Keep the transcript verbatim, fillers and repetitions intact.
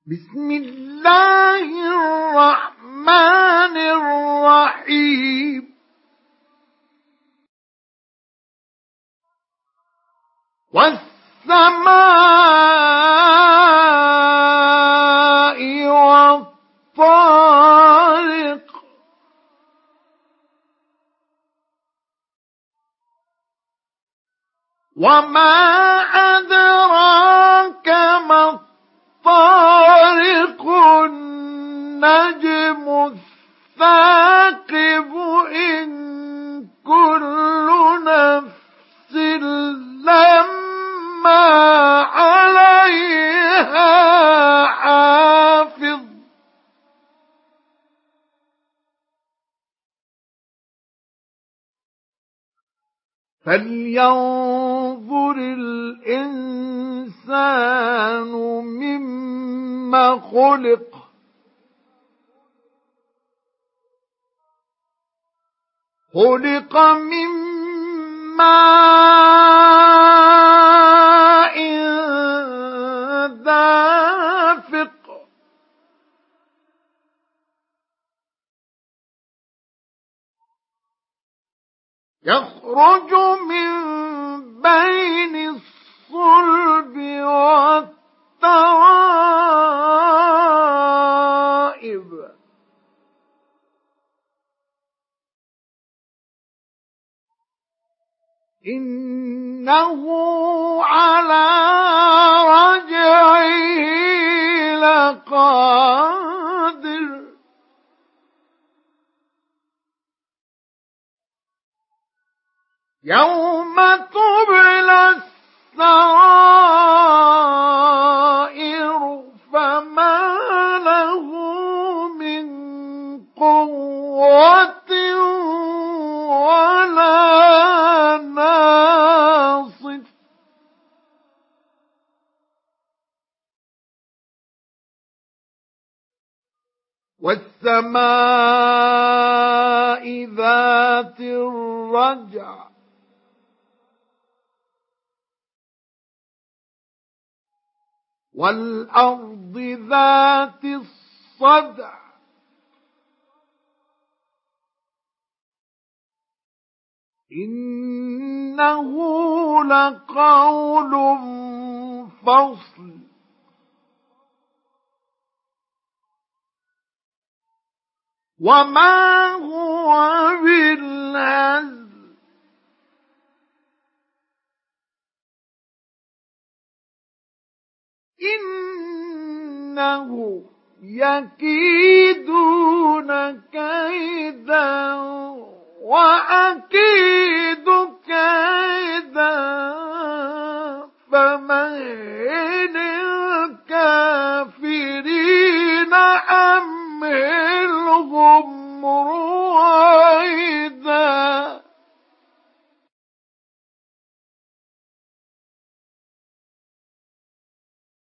بسم الله الرحمن الرحيم والسماء والطارق وما أدراك ما الطارق النجم الثاقب إن كل نفس لما عليها حافظ فلينظر الإنسان مما خلق خلق من ماء دافق يخرج من بين الصلب والترائب إنه على رجعه لقادر يوم تبلى السرائر فما له من قوة ولا ناصر والسماء ذات الرجع والأرض ذات الصدع إنه لقول فصل وما هو بالهزل إنه يكيدون كيدا وأكيد كيدا فمهل